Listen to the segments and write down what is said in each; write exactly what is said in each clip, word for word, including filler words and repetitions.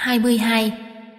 hai mươi hai.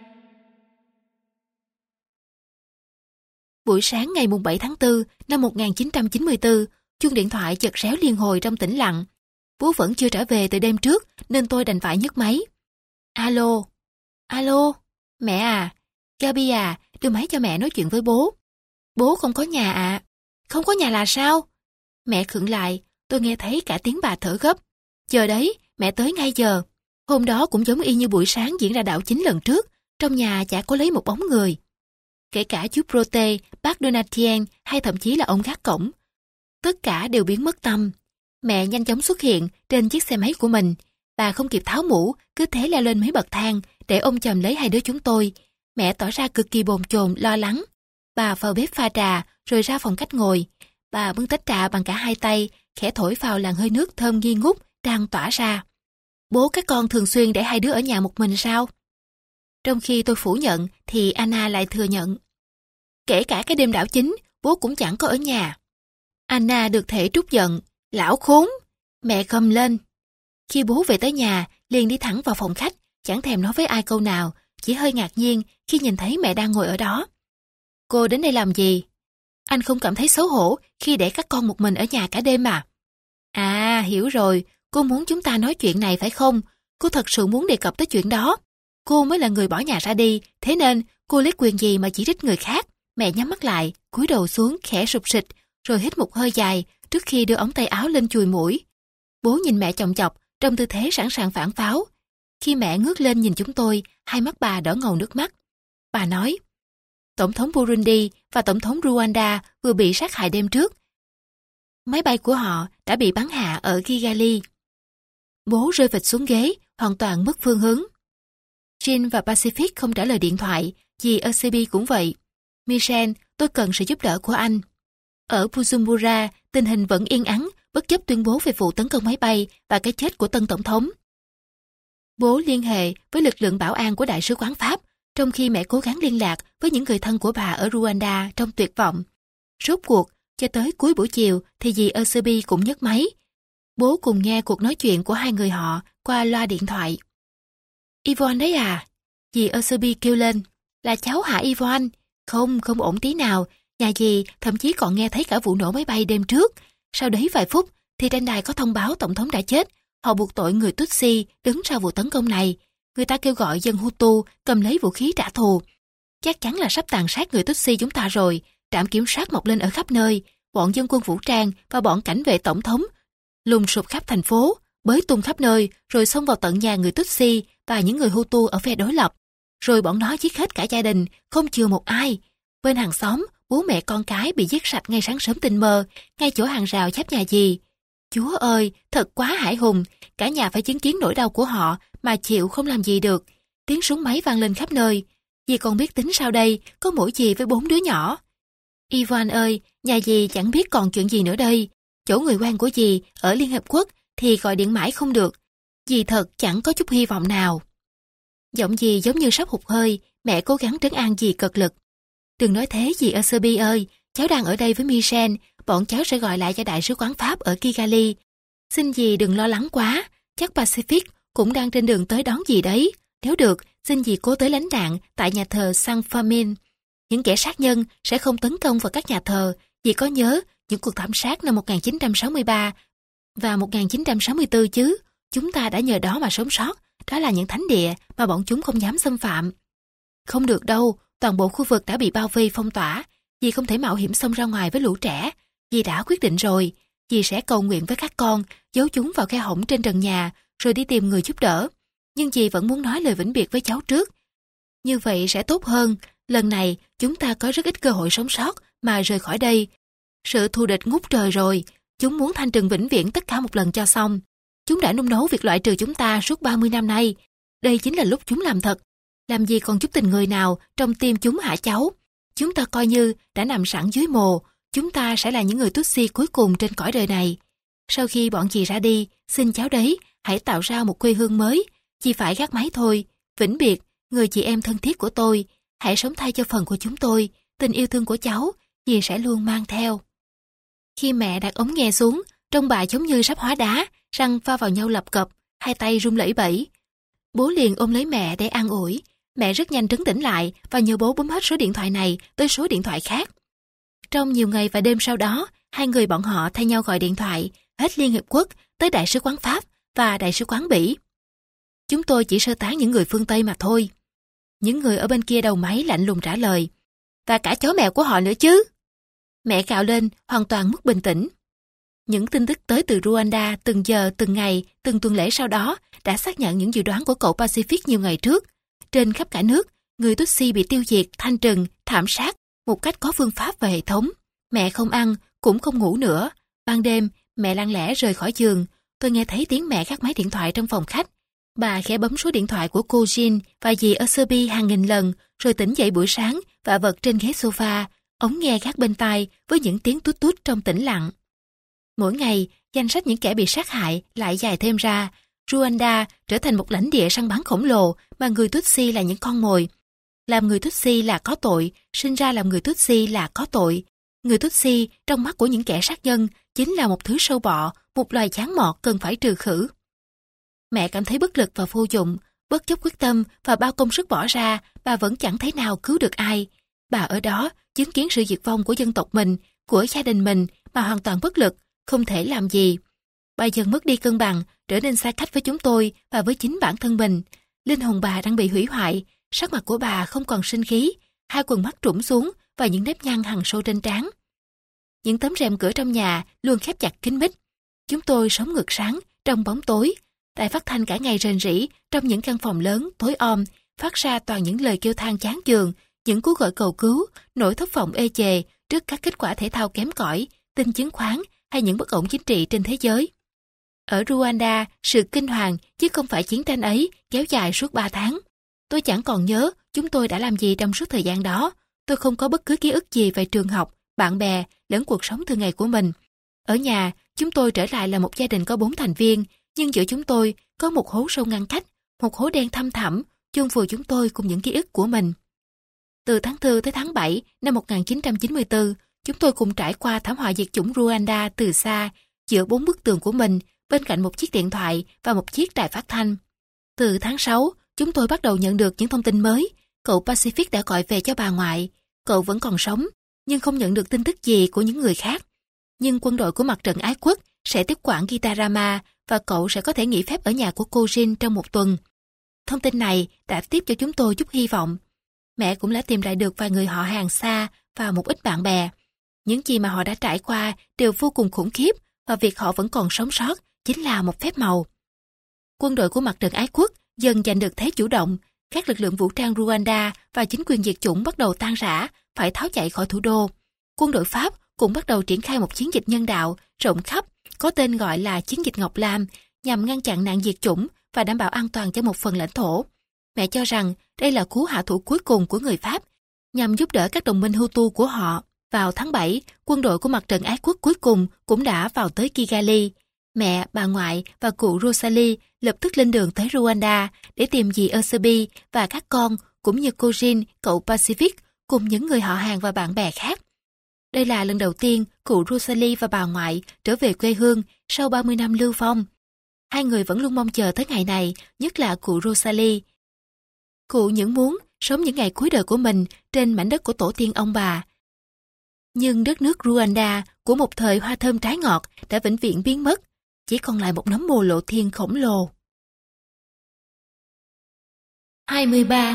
Buổi sáng ngày bảy tháng tư năm một nghìn chín trăm chín mươi tư, chuông điện thoại chợt réo liên hồi trong tĩnh lặng. Bố vẫn chưa trở về từ đêm trước nên tôi đành phải nhấc máy. Alo, alo, mẹ à, Gaby à, đưa máy cho mẹ nói chuyện với bố. Bố không có nhà ạ. À. Không có nhà là sao? Mẹ khựng lại, tôi nghe thấy cả tiếng bà thở gấp. Chờ đấy, mẹ tới ngay giờ. Hôm đó cũng giống y như buổi sáng diễn ra đảo chính lần trước, trong nhà chả có lấy một bóng người. Kể cả chú Prote, bác Donatien hay thậm chí là ông gác cổng. Tất cả đều biến mất tăm. Mẹ nhanh chóng xuất hiện trên chiếc xe máy của mình. Bà không kịp tháo mũ, cứ thế leo lên mấy bậc thang để ôm chầm lấy hai đứa chúng tôi. Mẹ tỏ ra cực kỳ bồn chồn, lo lắng. Bà vào bếp pha trà, rồi ra phòng khách ngồi. Bà bưng tách trà bằng cả hai tay, khẽ thổi vào làn hơi nước thơm nghi ngút đang tỏa ra. Bố các con thường xuyên để hai đứa ở nhà một mình sao? Trong khi tôi phủ nhận, thì Anna lại thừa nhận. Kể cả cái đêm đảo chính, bố cũng chẳng có ở nhà. Anna được thể trút giận. Lão khốn! Mẹ gầm lên. Khi bố về tới nhà, liền đi thẳng vào phòng khách, chẳng thèm nói với ai câu nào, chỉ hơi ngạc nhiên khi nhìn thấy mẹ đang ngồi ở đó. Cô đến đây làm gì? Anh không cảm thấy xấu hổ khi để các con một mình ở nhà cả đêm à? À, hiểu rồi, cô muốn chúng ta nói chuyện này phải không? Cô thật sự muốn đề cập tới chuyện đó. Cô mới là người bỏ nhà ra đi, thế nên cô lấy quyền gì mà chỉ trích người khác? Mẹ nhắm mắt lại, cúi đầu xuống khẽ sụp sịch, rồi hít một hơi dài trước khi đưa ống tay áo lên chùi mũi. Bố nhìn mẹ chòng chọc trong tư thế sẵn sàng phản pháo. Khi mẹ ngước lên nhìn chúng tôi, hai mắt bà đỏ ngầu nước mắt. Bà nói, Tổng thống Burundi và Tổng thống Rwanda vừa bị sát hại đêm trước. Máy bay của họ đã bị bắn hạ ở Kigali. Bố rơi phịch xuống ghế, hoàn toàn mất phương hướng. Jean và Pacific không trả lời điện thoại, dì Eusebi cũng vậy. Michel, tôi cần sự giúp đỡ của anh. Ở Bujumbura, tình hình vẫn yên ắng, bất chấp tuyên bố về vụ tấn công máy bay và cái chết của tân tổng thống. Bố liên hệ với lực lượng bảo an của Đại sứ quán Pháp, trong khi mẹ cố gắng liên lạc với những người thân của bà ở Rwanda trong tuyệt vọng. Rốt cuộc, cho tới cuối buổi chiều thì dì Eusebi cũng nhấc máy. Bố cùng nghe cuộc nói chuyện của hai người họ qua loa điện thoại. Yvonne đấy à? Dì Eusebi kêu lên. Là cháu hả Yvonne? Không, không ổn tí nào. Nhà dì thậm chí còn nghe thấy cả vụ nổ máy bay đêm trước. Sau đấy vài phút thì trên đài có thông báo tổng thống đã chết. Họ buộc tội người Tutsi đứng sau vụ tấn công này. Người ta kêu gọi dân Hutu cầm lấy vũ khí trả thù. Chắc chắn là sắp tàn sát người Tutsi chúng ta rồi. Trạm kiểm soát mọc lên ở khắp nơi. Bọn dân quân vũ trang và bọn cảnh vệ tổng thống lùng sục khắp thành phố, bới tung khắp nơi, rồi xông vào tận nhà người Tutsi và những người Hutu ở phe đối lập. Rồi bọn nó giết hết cả gia đình, không chừa một ai. Bên hàng xóm, bố mẹ con cái bị giết sạch ngay sáng sớm tinh mơ, ngay chỗ hàng rào giáp nhà dì. Chúa ơi, thật quá hãi hùng, cả nhà phải chứng kiến nỗi đau của họ mà chịu không làm gì được. Tiếng súng máy vang lên khắp nơi. Dì còn biết tính sao đây, có mỗi dì với bốn đứa nhỏ. Yvonne ơi, nhà dì chẳng biết còn chuyện gì nữa đây. Chỗ người quen của dì ở Liên Hợp Quốc thì gọi điện mãi không được. Dì thật chẳng có chút hy vọng nào. Giọng dì giống như sắp hụt hơi, mẹ cố gắng trấn an dì cật lực. Đừng nói thế dì Eusebi ơi, cháu đang ở đây với Michel, bọn cháu sẽ gọi lại cho Đại sứ quán Pháp ở Kigali. Xin dì đừng lo lắng quá, chắc Pacific cũng đang trên đường tới đón dì đấy. Nếu được, xin dì cố tới lánh đạn tại nhà thờ San Fermin. Những kẻ sát nhân sẽ không tấn công vào các nhà thờ. Dì có nhớ những cuộc thảm sát năm một nghìn chín trăm sáu mươi ba và một nghìn chín trăm sáu mươi tư chứ? Chúng ta đã nhờ đó mà sống sót. Đó là những thánh địa mà bọn chúng không dám xâm phạm. Không được đâu, toàn bộ khu vực đã bị bao vây phong tỏa. Dì không thể mạo hiểm xông ra ngoài với lũ trẻ. Dì đã quyết định rồi. Dì sẽ cầu nguyện với các con, giấu chúng vào khe hổng trên trần nhà, rồi đi tìm người giúp đỡ. Nhưng dì vẫn muốn nói lời vĩnh biệt với cháu trước. Như vậy sẽ tốt hơn. Lần này chúng ta có rất ít cơ hội sống sót mà rời khỏi đây. Sự thù địch ngút trời rồi. Chúng muốn thanh trừng vĩnh viễn tất cả một lần cho xong. Chúng đã nung nấu việc loại trừ chúng ta suốt ba mươi năm nay. Đây chính là lúc chúng làm thật. Làm gì còn chút tình người nào trong tim chúng hả cháu? Chúng ta coi như đã nằm sẵn dưới mồ. Chúng ta sẽ là những người Tutsi cuối cùng trên cõi đời này. Sau khi bọn dì ra đi, xin cháu đấy, hãy tạo ra một quê hương mới. Chỉ phải gác máy thôi. Vĩnh biệt, người chị em thân thiết của tôi. Hãy sống thay cho phần của chúng tôi. Tình yêu thương của cháu, dì sẽ luôn mang theo. Khi mẹ đặt ống nghe xuống, trông bà giống như sắp hóa đá, răng va vào nhau lập cập, hai tay run lẩy bẩy. Bố liền ôm lấy mẹ để an ủi. Mẹ rất nhanh trấn tĩnh lại và nhờ bố bấm hết số điện thoại này tới số điện thoại khác. Trong nhiều ngày và đêm sau đó, hai người bọn họ thay nhau gọi điện thoại, hết Liên Hiệp Quốc tới Đại sứ quán Pháp và Đại sứ quán Bỉ. Chúng tôi chỉ sơ tán những người phương Tây mà thôi. Những người ở bên kia đầu máy lạnh lùng trả lời. Và cả chó mèo của họ nữa chứ. Mẹ cạo lên, hoàn toàn mất bình tĩnh. Những tin tức tới từ Rwanda từng giờ, từng ngày, từng tuần lễ sau đó đã xác nhận những dự đoán của cậu Pacific nhiều ngày trước. Trên khắp cả nước, người Tutsi bị tiêu diệt, thanh trừng, thảm sát một cách có phương pháp và hệ thống. Mẹ không ăn, cũng không ngủ nữa. Ban đêm, mẹ lặng lẽ rời khỏi giường. Tôi nghe thấy tiếng mẹ gác máy điện thoại trong phòng khách. Bà khẽ bấm số điện thoại của cô Jean và dì Eusebi hàng nghìn lần, rồi tỉnh dậy buổi sáng và vật trên ghế sofa, ống nghe gác bên tai với những tiếng tút tút trong tĩnh lặng. Mỗi ngày, danh sách những kẻ bị sát hại lại dài thêm ra. Rwanda trở thành một lãnh địa săn bắn khổng lồ mà người Tutsi là những con mồi. Làm người Tutsi là có tội, sinh ra làm người Tutsi là có tội. Người Tutsi trong mắt của những kẻ sát nhân chính là một thứ sâu bọ, một loài chán mọt cần phải trừ khử. Mẹ cảm thấy bất lực và vô dụng, bất chấp quyết tâm và bao công sức bỏ ra, bà vẫn chẳng thể nào cứu được ai. Bà ở đó chứng kiến sự diệt vong của dân tộc mình, của gia đình mình mà hoàn toàn bất lực, không thể làm gì. Bà dần mất đi cân bằng, trở nên xa cách với chúng tôi và với chính bản thân mình. Linh hồn bà đang bị hủy hoại, sắc mặt của bà không còn sinh khí, hai quần mắt trũng xuống và những nếp nhăn hằn sâu trên trán. Những tấm rèm cửa trong nhà luôn khép chặt kín mít. Chúng tôi sống ngược sáng trong bóng tối. Đài phát thanh cả ngày rền rĩ trong những căn phòng lớn tối om, phát ra toàn những lời kêu than chán chường, những cú gọi cầu cứu, nỗi thất vọng ê chề trước các kết quả thể thao kém cỏi, tin chứng khoán hay những bất ổn chính trị trên thế giới. Ở Rwanda, sự kinh hoàng chứ không phải chiến tranh ấy kéo dài suốt ba tháng. Tôi chẳng còn nhớ chúng tôi đã làm gì trong suốt thời gian đó. Tôi không có bất cứ ký ức gì về trường học, bạn bè, lẫn cuộc sống thường ngày của mình. Ở nhà, chúng tôi trở lại là một gia đình có bốn thành viên, nhưng giữa chúng tôi có một hố sâu ngăn cách, một hố đen thăm thẳm, chôn vùi chúng tôi cùng những ký ức của mình. Từ tháng tư tới tháng bảy năm một nghìn chín trăm chín mươi tư, chúng tôi cùng trải qua thảm họa diệt chủng Rwanda từ xa, giữa bốn bức tường của mình, bên cạnh một chiếc điện thoại và một chiếc đài phát thanh. Từ tháng sáu, chúng tôi bắt đầu nhận được những thông tin mới. Cậu Pacific đã gọi về cho bà ngoại. Cậu vẫn còn sống, nhưng không nhận được tin tức gì của những người khác. Nhưng quân đội của mặt trận ái quốc sẽ tiếp quản Gitarama và cậu sẽ có thể nghỉ phép ở nhà của cô Jean trong một tuần. Thông tin này đã tiếp cho chúng tôi chút hy vọng. Mẹ cũng đã tìm lại được vài người họ hàng xa và một ít bạn bè. Những gì mà họ đã trải qua đều vô cùng khủng khiếp và việc họ vẫn còn sống sót chính là một phép màu. Quân đội của mặt trận ái quốc dần giành được thế chủ động. Các lực lượng vũ trang Rwanda và chính quyền diệt chủng bắt đầu tan rã, phải tháo chạy khỏi thủ đô. Quân đội Pháp cũng bắt đầu triển khai một chiến dịch nhân đạo rộng khắp, có tên gọi là Chiến dịch Ngọc Lam, nhằm ngăn chặn nạn diệt chủng và đảm bảo an toàn cho một phần lãnh thổ. Mẹ cho rằng đây là cú hạ thủ cuối cùng của người Pháp, nhằm giúp đỡ các đồng minh Hutu của họ. Vào tháng bảy, quân đội của mặt trận ái quốc cuối cùng cũng đã vào tới Kigali. Mẹ, bà ngoại và cụ Rosalie lập tức lên đường tới Rwanda để tìm dì Eusebi và các con, cũng như cô Jean, cậu Pacific, cùng những người họ hàng và bạn bè khác. Đây là lần đầu tiên cụ Rosalie và bà ngoại trở về quê hương sau ba mươi năm lưu vong. Hai người vẫn luôn mong chờ tới ngày này, nhất là cụ Rosalie. Cụ những muốn sống những ngày cuối đời của mình trên mảnh đất của tổ tiên ông bà. Nhưng đất nước Rwanda của một thời hoa thơm trái ngọt đã vĩnh viễn biến mất, chỉ còn lại một nấm mồ lộ thiên khổng lồ. hai mươi ba.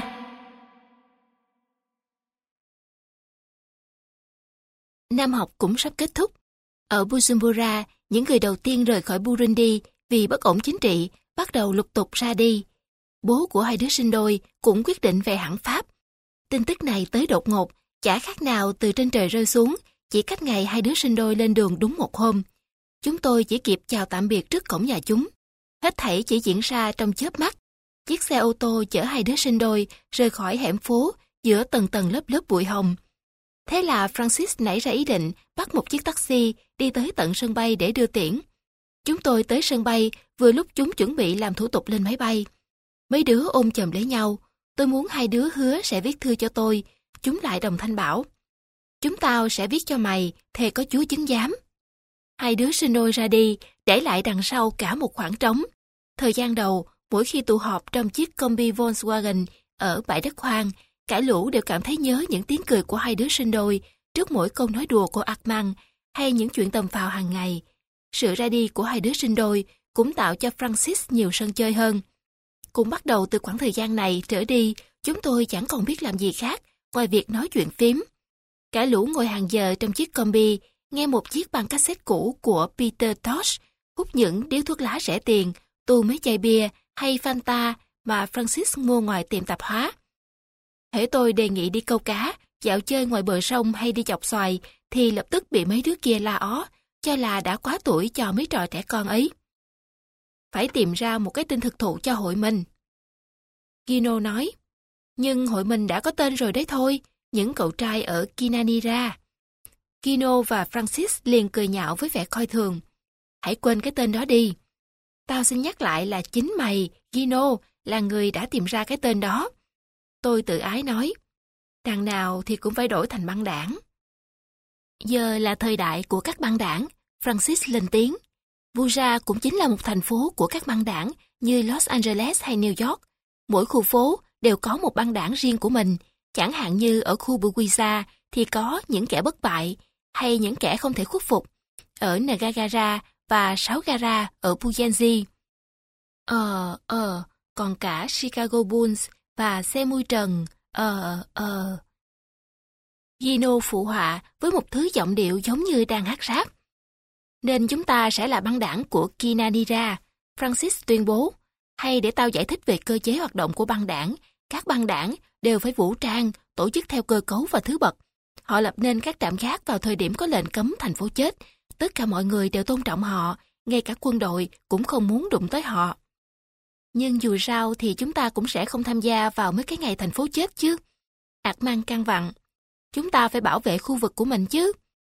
Năm học cũng sắp kết thúc. Ở Bujumbura, những người đầu tiên rời khỏi Burundi vì bất ổn chính trị bắt đầu lục tục ra đi. Bố của hai đứa sinh đôi cũng quyết định về hẳn Pháp. Tin tức này tới đột ngột, chả khác nào từ trên trời rơi xuống, chỉ cách ngày hai đứa sinh đôi lên đường đúng một hôm. Chúng tôi chỉ kịp chào tạm biệt trước cổng nhà chúng. Hết thảy chỉ diễn ra trong chớp mắt. Chiếc xe ô tô chở hai đứa sinh đôi rời khỏi hẻm phố giữa tầng tầng lớp lớp bụi hồng. Thế là Francis nảy ra ý định bắt một chiếc taxi đi tới tận sân bay để đưa tiễn. Chúng tôi tới sân bay vừa lúc chúng chuẩn bị làm thủ tục lên máy bay. Mấy đứa ôm chầm lấy nhau. Tôi muốn hai đứa hứa sẽ viết thư cho tôi. Chúng lại đồng thanh bảo: chúng tao sẽ viết cho mày, thề có Chúa chứng giám. Hai đứa sinh đôi ra đi, để lại đằng sau cả một khoảng trống. Thời gian đầu, Mỗi khi tụ họp trong chiếc combi Volkswagen ở bãi đất hoang, cả lũ đều cảm thấy nhớ những tiếng cười của hai đứa sinh đôi trước mỗi câu nói đùa của Armand hay những chuyện tầm phào hàng ngày. Sự ra đi của hai đứa sinh đôi cũng tạo cho Francis nhiều sân chơi hơn. Cũng bắt đầu từ khoảng thời gian này trở đi, chúng tôi chẳng còn biết làm gì khác ngoài việc nói chuyện phím. Cả lũ ngồi hàng giờ trong chiếc combi, nghe một chiếc băng cassette cũ của Peter Tosh, hút những điếu thuốc lá rẻ tiền, tu mấy chai bia hay Fanta mà Francis mua ngoài tiệm tạp hóa. Hễ tôi đề nghị đi câu cá, dạo chơi ngoài bờ sông hay đi chọc xoài, thì lập tức bị mấy đứa kia la ó, cho là đã quá tuổi cho mấy trò trẻ con ấy. Phải tìm ra một cái tên thực thụ cho hội mình. Gino nói, nhưng hội mình đã có tên rồi đấy thôi, những cậu trai ở Kinanira. Gino và Francis liền cười nhạo với vẻ coi thường. Hãy quên cái tên đó đi. Tao xin nhắc lại là chính mày, Gino, là người đã tìm ra cái tên đó. Tôi tự ái nói, đằng nào thì cũng phải đổi thành băng đảng. Giờ là thời đại của các băng đảng, Francis lên tiếng. Buja cũng chính là một thành phố của các băng đảng như Los Angeles hay New York. Mỗi khu phố đều có một băng đảng riêng của mình, chẳng hạn như ở khu Buguisa thì có những kẻ bất bại hay những kẻ không thể khuất phục, ở Nagagara và Saugara ở Puyenzi. Ờ, ờ, còn cả Chicago Bulls và xe mui trần, ờ, ờ. Gino phụ họa với một thứ giọng điệu giống như đang hát rap. Nên chúng ta sẽ là băng đảng của Kinanira, Francis tuyên bố. Hay để tao giải thích về cơ chế hoạt động của băng đảng, các băng đảng đều phải vũ trang, tổ chức theo cơ cấu và thứ bậc. Họ lập nên các trạm gác vào thời điểm có lệnh cấm thành phố chết. Tất cả mọi người đều tôn trọng họ, ngay cả quân đội cũng không muốn đụng tới họ. Nhưng dù sao thì chúng ta cũng sẽ không tham gia vào mấy cái ngày thành phố chết chứ. Armand căn vặn, chúng ta phải bảo vệ khu vực của mình chứ.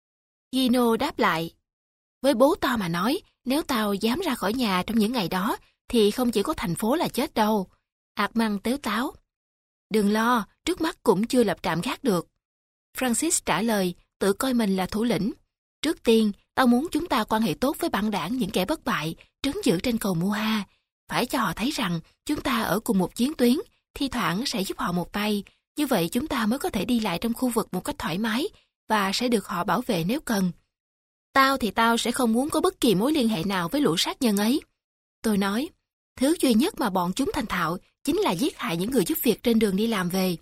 Gino đáp lại, với bố tao mà nói, nếu tao dám ra khỏi nhà trong những ngày đó, thì không chỉ có thành phố là chết đâu. Armand tếu táo. Đừng lo, trước mắt cũng chưa lập trạm gác được. Francis trả lời, tự coi mình là thủ lĩnh. Trước tiên, tao muốn chúng ta quan hệ tốt với băng đảng những kẻ bất bại, trấn giữ trên cầu Muha. Phải cho họ thấy rằng chúng ta ở cùng một chiến tuyến, thi thoảng sẽ giúp họ một tay. Như vậy chúng ta mới có thể đi lại trong khu vực một cách thoải mái và sẽ được họ bảo vệ nếu cần. Tao thì tao sẽ không muốn có bất kỳ mối liên hệ nào với lũ sát nhân ấy. Tôi nói, thứ duy nhất mà bọn chúng thành thạo chính là giết hại những người giúp việc trên đường đi làm về.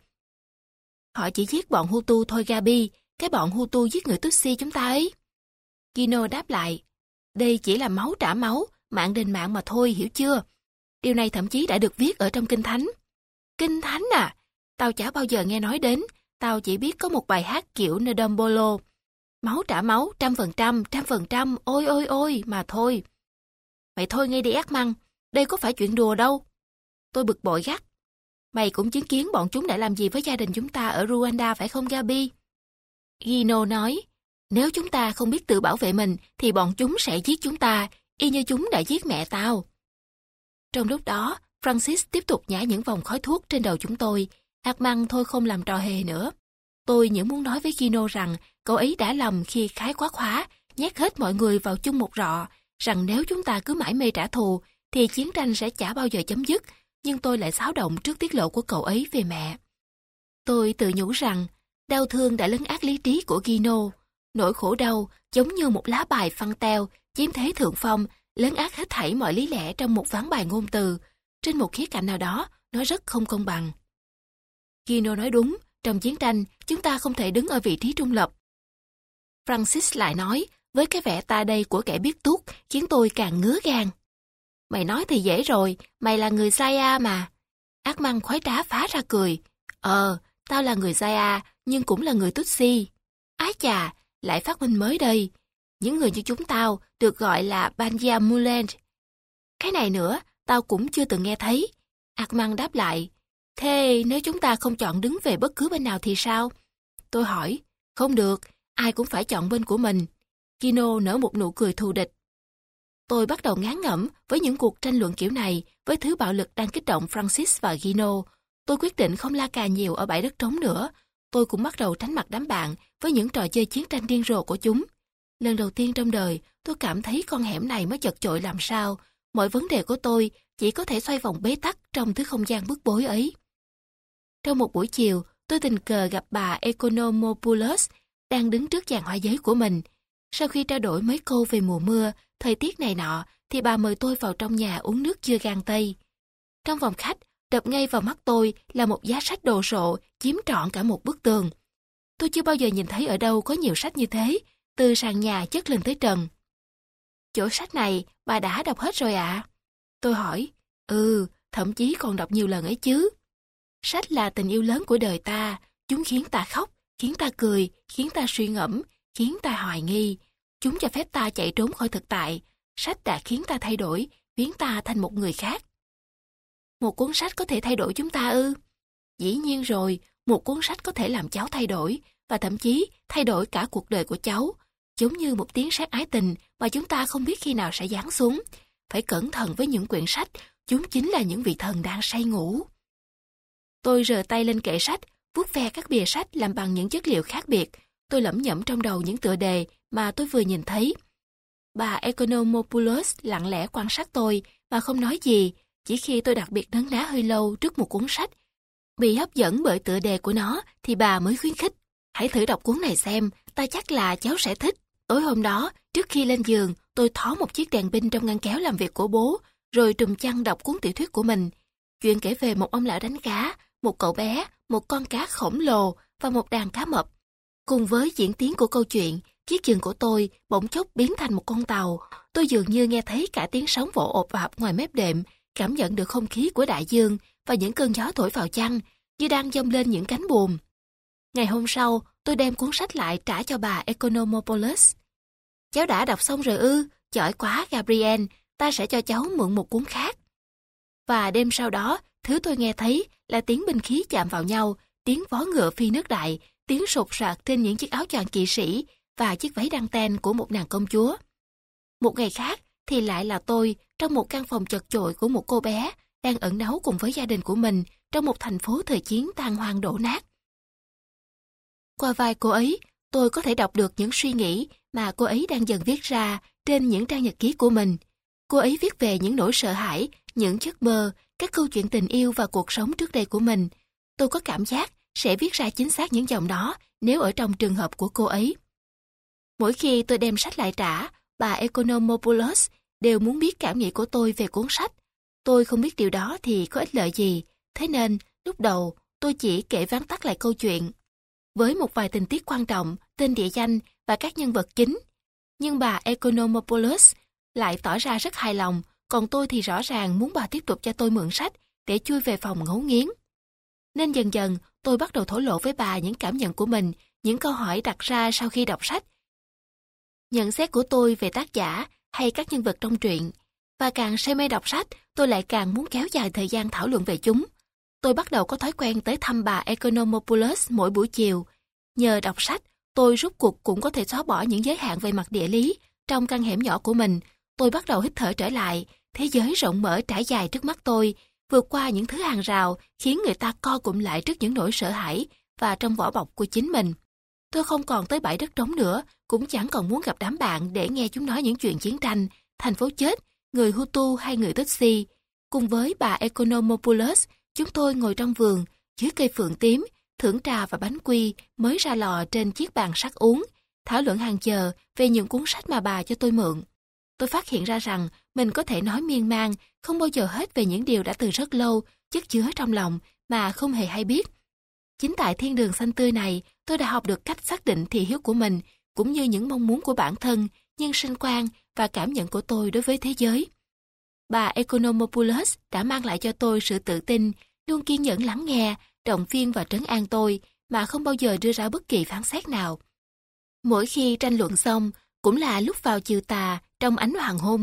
Họ chỉ giết bọn Hutu thôi Gabi, cái bọn Hutu giết người Tutsi chúng ta ấy. Gino đáp lại, đây chỉ là máu trả máu, mạng đền mạng mà thôi, hiểu chưa? Điều này thậm chí đã được viết ở trong Kinh Thánh. Kinh Thánh à? Tao chả bao giờ nghe nói đến, tao chỉ biết có một bài hát kiểu Ndombolo. Máu trả máu, trăm phần trăm, trăm phần trăm, ôi ôi ôi, mà thôi. Mày thôi ngay đi Armand, đây có phải chuyện đùa đâu. Tôi bực bội gắt. Mày cũng chứng kiến bọn chúng đã làm gì với gia đình chúng ta ở Rwanda phải không Gabi? Gino nói, nếu chúng ta không biết tự bảo vệ mình thì bọn chúng sẽ giết chúng ta, y như chúng đã giết mẹ tao. Trong lúc đó, Francis tiếp tục nhả những vòng khói thuốc trên đầu chúng tôi. Armand thôi không làm trò hề nữa. Tôi những muốn nói với Gino rằng cậu ấy đã lầm khi khái quá khóa, nhét hết mọi người vào chung một rọ, rằng nếu chúng ta cứ mãi mê trả thù thì chiến tranh sẽ chả bao giờ chấm dứt, nhưng tôi lại xáo động trước tiết lộ của cậu ấy về mẹ. Tôi tự nhủ rằng đau thương đã lấn át lý trí của Gino. Nỗi khổ đau giống như một lá bài phăng teo, chiếm thế thượng phong, lấn át hết thảy mọi lý lẽ trong một ván bài ngôn từ. Trên một khía cạnh nào đó, nó rất không công bằng. Gino nói đúng, trong chiến tranh, chúng ta không thể đứng ở vị trí trung lập. Francis lại nói, với cái vẻ ta đây của kẻ biết tuốt, khiến tôi càng ngứa gan. Mày nói thì dễ rồi, mày là người Zaya mà. Armand khoái trá phá ra cười. Ờ, tao là người Zaya, nhưng cũng là người Tutsi. Ái chà, lại phát minh mới đây. Những người như chúng tao được gọi là Banja Mulend. Cái này nữa, tao cũng chưa từng nghe thấy. Armand đáp lại. Thế nếu chúng ta không chọn đứng về bất cứ bên nào thì sao? Tôi hỏi. Không được, ai cũng phải chọn bên của mình. Gino nở một nụ cười thù địch. Tôi bắt đầu ngán ngẩm với những cuộc tranh luận kiểu này, với thứ bạo lực đang kích động Francis và Gino. Tôi quyết định không la cà nhiều ở bãi đất trống nữa. Tôi cũng bắt đầu tránh mặt đám bạn với những trò chơi chiến tranh điên rồ của chúng. Lần đầu tiên trong đời, tôi cảm thấy con hẻm này mới chật chội làm sao. Mọi vấn đề của tôi chỉ có thể xoay vòng bế tắc trong thứ không gian bức bối ấy. Trong một buổi chiều, tôi tình cờ gặp bà Economopoulos đang đứng trước giàn hoa giấy của mình. Sau khi trao đổi mấy câu về mùa mưa, thời tiết này nọ, thì bà mời tôi vào trong nhà uống nước dưa gang tây. Trong phòng khách, đập ngay vào mắt tôi là một giá sách đồ sộ chiếm trọn cả một bức tường. Tôi chưa bao giờ nhìn thấy ở đâu có nhiều sách như thế, từ sàn nhà chất lên tới trần. Chỗ sách này bà đã đọc hết rồi ạ? À? Tôi hỏi. Ừ, thậm chí còn đọc nhiều lần ấy chứ. Sách là tình yêu lớn của đời ta, chúng khiến ta khóc, khiến ta cười, khiến ta suy ngẫm, khiến ta hoài nghi. Chúng cho phép ta chạy trốn khỏi thực tại. Sách đã khiến ta thay đổi, biến ta thành một người khác. Một cuốn sách có thể thay đổi chúng ta ư? Dĩ nhiên rồi, một cuốn sách có thể làm cháu thay đổi, và thậm chí thay đổi cả cuộc đời của cháu. Giống như một tiếng sét ái tình mà chúng ta không biết khi nào sẽ giáng xuống. Phải cẩn thận với những quyển sách, chúng chính là những vị thần đang say ngủ. Tôi rờ tay lên kệ sách, vuốt ve các bìa sách làm bằng những chất liệu khác biệt. Tôi lẩm nhẩm trong đầu những tựa đề mà tôi vừa nhìn thấy. Bà Economopoulos lặng lẽ quan sát tôi mà không nói gì, chỉ khi tôi đặc biệt nấn ná hơi lâu trước một cuốn sách. Bị hấp dẫn bởi tựa đề của nó thì bà mới khuyến khích. Hãy thử đọc cuốn này xem, ta chắc là cháu sẽ thích. Tối hôm đó, trước khi lên giường, tôi thó một chiếc đèn pin trong ngăn kéo làm việc của bố, rồi trùm chăn đọc cuốn tiểu thuyết của mình. Chuyện kể về một ông lão đánh cá, một cậu bé, một con cá khổng lồ và một đàn cá mập. Cùng với diễn tiến của câu chuyện, chiếc giường của tôi bỗng chốc biến thành một con tàu. Tôi dường như nghe thấy cả tiếng sóng vỗ ộp ạp ngoài mép đệm, cảm nhận được không khí của đại dương và những cơn gió thổi vào chăn, như đang dâng lên những cánh buồm. Ngày hôm sau, tôi đem cuốn sách lại trả cho bà Economopoulos. Cháu đã đọc xong rồi ư? Giỏi quá, Gabriel, ta sẽ cho cháu mượn một cuốn khác. Và đêm sau đó, thứ tôi nghe thấy là tiếng binh khí chạm vào nhau, tiếng vó ngựa phi nước đại, tiếng sột soạt trên những chiếc áo choàng kỵ sĩ và chiếc váy đăng ten của một nàng công chúa. Một ngày khác thì lại là tôi trong một căn phòng chật chội của một cô bé đang ẩn náu cùng với gia đình của mình trong một thành phố thời chiến tàn hoang đổ nát. Qua vai cô ấy, tôi có thể đọc được những suy nghĩ mà cô ấy đang dần viết ra trên những trang nhật ký của mình. Cô ấy viết về những nỗi sợ hãi, những giấc mơ, các câu chuyện tình yêu và cuộc sống trước đây của mình. Tôi có cảm giác sẽ viết ra chính xác những dòng đó nếu ở trong trường hợp của cô ấy. Mỗi khi tôi đem sách lại trả, bà Economopoulos đều muốn biết cảm nghĩ của tôi về cuốn sách. Tôi không biết điều đó thì có ích lợi gì, thế nên lúc đầu tôi chỉ kể vắn tắt lại câu chuyện với một vài tình tiết quan trọng, tên địa danh và các nhân vật chính. Nhưng bà Economopoulos lại tỏ ra rất hài lòng, còn tôi thì rõ ràng muốn bà tiếp tục cho tôi mượn sách để chui về phòng ngấu nghiến. Nên dần dần tôi bắt đầu thổ lộ với bà những cảm nhận của mình, những câu hỏi đặt ra sau khi đọc sách, nhận xét của tôi về tác giả hay các nhân vật trong truyện. Và càng say mê đọc sách, tôi lại càng muốn kéo dài thời gian thảo luận về chúng. Tôi bắt đầu có thói quen tới thăm bà Economopoulos mỗi buổi chiều. Nhờ đọc sách, tôi rút cuộc cũng có thể xóa bỏ những giới hạn về mặt địa lý trong căn hẻm nhỏ của mình. Tôi bắt đầu hít thở trở lại, thế giới rộng mở trải dài trước mắt tôi, vượt qua những thứ hàng rào khiến người ta co cụm lại trước những nỗi sợ hãi và trong vỏ bọc của chính mình. Tôi không còn tới bãi đất trống nữa, cũng chẳng còn muốn gặp đám bạn để nghe chúng nói những chuyện chiến tranh, thành phố chết, người Hutu hay người Tutsi. Cùng với bà Economopoulos, chúng tôi ngồi trong vườn, dưới cây phượng tím, thưởng trà và bánh quy mới ra lò trên chiếc bàn sắt uống, thảo luận hàng giờ về những cuốn sách mà bà cho tôi mượn. Tôi phát hiện ra rằng mình có thể nói miên man, không bao giờ hết về những điều đã từ rất lâu chất chứa trong lòng mà không hề hay biết. Chính tại thiên đường xanh tươi này, tôi đã học được cách xác định thị hiếu của mình, cũng như những mong muốn của bản thân, nhân sinh quan và cảm nhận của tôi đối với thế giới. Bà Economopoulos đã mang lại cho tôi sự tự tin, luôn kiên nhẫn lắng nghe, động viên và trấn an tôi, mà không bao giờ đưa ra bất kỳ phán xét nào. Mỗi khi tranh luận xong, cũng là lúc vào chiều tà, trong ánh hoàng hôn,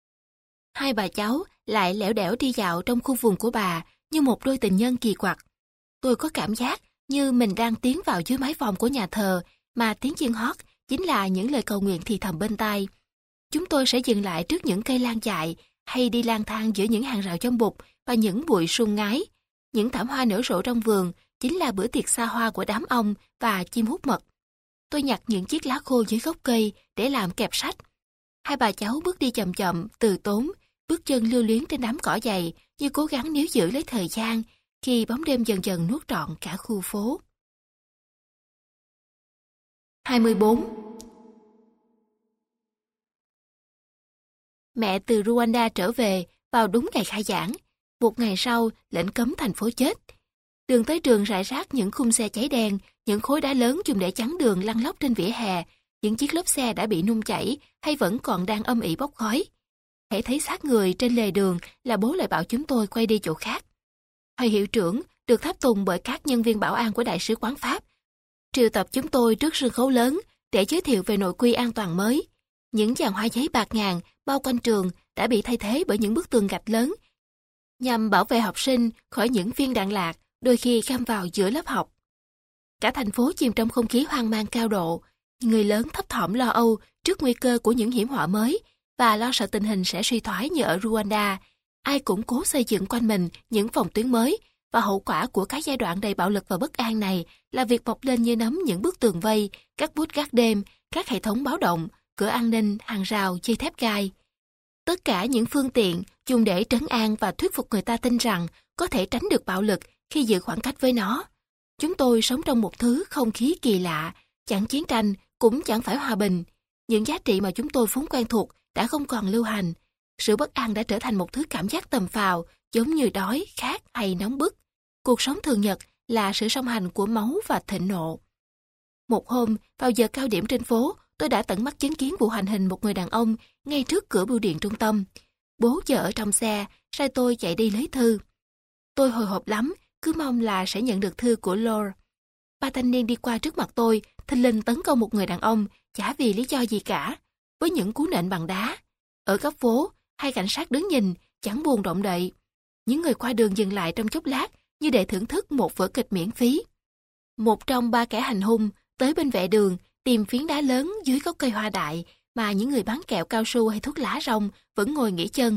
hai bà cháu lại lẻo đẻo đi dạo trong khu vườn của bà như một đôi tình nhân kỳ quặc. Tôi có cảm giác như mình đang tiến vào dưới mái vòm của nhà thờ, mà tiếng chiên hót chính là những lời cầu nguyện thì thầm bên tai. Chúng tôi sẽ dừng lại trước những cây lan dại, hay đi lang thang giữa những hàng rào chông bụt và những bụi sung ngái. Những thảm hoa nở rộ trong vườn chính là bữa tiệc xa hoa của đám ong và chim hút mật. Tôi nhặt những chiếc lá khô dưới gốc cây để làm kẹp sách. Hai bà cháu bước đi chậm chậm, từ tốn, bước chân lưu luyến trên đám cỏ dày như cố gắng níu giữ lấy thời gian khi bóng đêm dần dần nuốt trọn cả khu phố. hai mươi bốn. Mẹ từ Rwanda trở về vào đúng ngày khai giảng. Một ngày sau, lệnh cấm thành phố chết. Đường tới trường rải rác những khung xe cháy đen, những khối đá lớn dùng để chắn đường lăn lóc trên vỉa hè, những chiếc lốp xe đã bị nung chảy hay vẫn còn đang âm ỉ bốc khói. Hễ thấy xác người trên lề đường là bố lại bảo chúng tôi quay đi chỗ khác. Thầy hiệu trưởng được tháp tùng bởi các nhân viên bảo an của Đại sứ quán Pháp triệu tập chúng tôi trước sân khấu lớn để giới thiệu về nội quy an toàn mới. Những dàn hoa giấy bạt ngàn bao quanh trường đã bị thay thế bởi những bức tường gạch lớn nhằm bảo vệ học sinh khỏi những viên đạn lạc đôi khi găm vào giữa lớp học. Cả thành phố chìm trong không khí hoang mang cao độ, người lớn thấp thỏm lo âu trước nguy cơ của những hiểm họa mới và lo sợ tình hình sẽ suy thoái như ở Rwanda. Ai cũng cố xây dựng quanh mình những phòng tuyến mới, và hậu quả của các giai đoạn đầy bạo lực và bất an này là việc mọc lên như nấm những bức tường vây, các bút gác đêm, các hệ thống báo động, cửa an ninh, hàng rào, dây thép gai. Tất cả những phương tiện dùng để trấn an và thuyết phục người ta tin rằng có thể tránh được bạo lực khi giữ khoảng cách với nó. Chúng tôi sống trong một thứ không khí kỳ lạ, chẳng chiến tranh, cũng chẳng phải hòa bình. Những giá trị mà chúng tôi vốn quen thuộc đã không còn lưu hành. Sự bất an đã trở thành một thứ cảm giác tầm phào, giống như đói, khát hay nóng bức. Cuộc sống thường nhật là sự song hành của máu và thịnh nộ. Một hôm, vào giờ cao điểm trên phố, tôi đã tận mắt chứng kiến vụ hành hình một người đàn ông ngay trước cửa bưu điện trung tâm. Bố chờ ở trong xe, sai tôi chạy đi lấy thư. Tôi hồi hộp lắm, cứ mong là sẽ nhận được thư của Lord. Ba thanh niên đi qua trước mặt tôi, thình lình tấn công một người đàn ông, chả vì lý do gì cả, với những cú nện bằng đá. Ở góc phố, hai cảnh sát đứng nhìn, chẳng buồn động đậy. Những người qua đường dừng lại trong chốc lát, như để thưởng thức một vở kịch miễn phí. Một trong ba kẻ hành hung tới bên vệ đường, tìm phiến đá lớn dưới gốc cây hoa đại mà những người bán kẹo cao su hay thuốc lá rong vẫn ngồi nghỉ chân.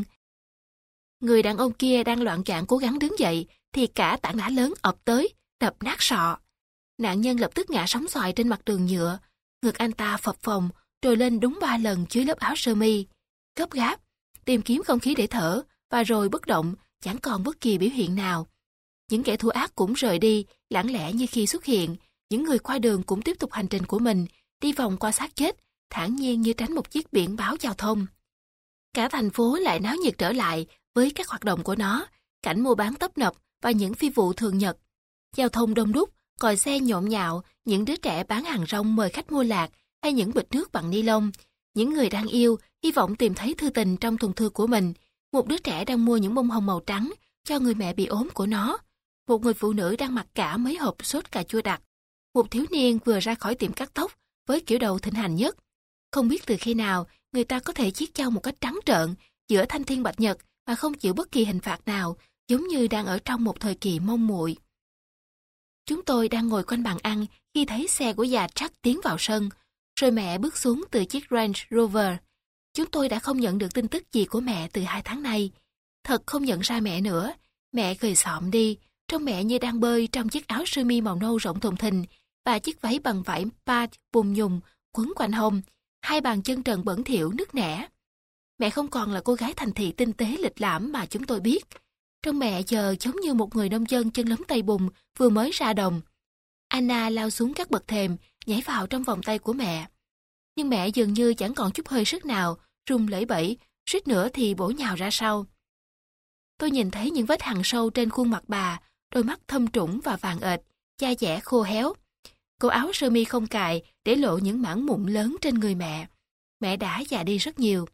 Người đàn ông kia đang loạng choạng cố gắng đứng dậy, thì cả tảng đá lớn ập tới, đập nát sọ. Nạn nhân lập tức ngã sóng xoài trên mặt đường nhựa, ngực anh ta phập phồng, trồi lên đúng ba lần dưới lớp áo sơ mi. Gấp gáp, tìm kiếm không khí để thở, và rồi bất động, chẳng còn bất kỳ biểu hiện nào. Những kẻ thù ác cũng rời đi, lặng lẽ như khi xuất hiện. Những người qua đường cũng tiếp tục hành trình của mình, đi vòng qua xác chết, thản nhiên như tránh một chiếc biển báo giao thông. Cả thành phố lại náo nhiệt trở lại với các hoạt động của nó, cảnh mua bán tấp nập và những phi vụ thường nhật. Giao thông đông đúc, còi xe nhộn nhạo, những đứa trẻ bán hàng rong mời khách mua lạc hay những bịch nước bằng ni lông. Những người đang yêu hy vọng tìm thấy thư tình trong thùng thư của mình. Một đứa trẻ đang mua những bông hồng màu trắng cho người mẹ bị ốm của nó. Một người phụ nữ đang mặc cả mấy hộp sốt cà chua đặc. Một thiếu niên vừa ra khỏi tiệm cắt tóc với kiểu đầu thịnh hành nhất. Không biết từ khi nào người ta có thể chiết châu một cách trắng trợn giữa thanh thiên bạch nhật mà không chịu bất kỳ hình phạt nào, giống như đang ở trong một thời kỳ mong muội. Chúng tôi đang ngồi quanh bàn ăn khi thấy xe của già Jack tiến vào sân, rồi mẹ bước xuống từ chiếc Range Rover. Chúng tôi đã không nhận được tin tức gì của mẹ từ hai tháng nay. Thật không nhận ra mẹ nữa. Mẹ gầy xọm đi, trông mẹ như đang bơi trong chiếc áo sơ mi màu nâu rộng thùng thình và chiếc váy bằng vải pad bùn nhùng quấn quanh hông, hai bàn chân trần bẩn thỉu nứt nẻ. Mẹ không còn là cô gái thành thị tinh tế lịch lãm mà chúng tôi biết. Trông mẹ giờ giống như một người nông dân chân lấm tay bùn vừa mới ra đồng. Anna lao xuống các bậc thềm, nhảy vào trong vòng tay của mẹ. Nhưng mẹ dường như chẳng còn chút hơi sức nào, run lẩy bẩy, suýt nữa thì bổ nhào ra sau. Tôi nhìn thấy những vết hằn sâu trên khuôn mặt bà, đôi mắt thâm trũng và vàng ệt, da dẻ khô héo. Cổ áo sơ mi không cài để lộ những mảng mụn lớn trên người mẹ. Mẹ đã già đi rất nhiều.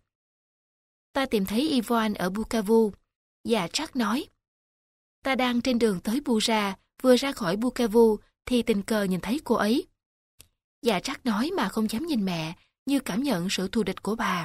Ta tìm thấy Yvonne ở Bukavu. Già Jack nói. Ta đang trên đường tới Buja, vừa ra khỏi Bukavu thì tình cờ nhìn thấy cô ấy. Già Jack nói mà không dám nhìn mẹ, như cảm nhận sự thù địch của bà.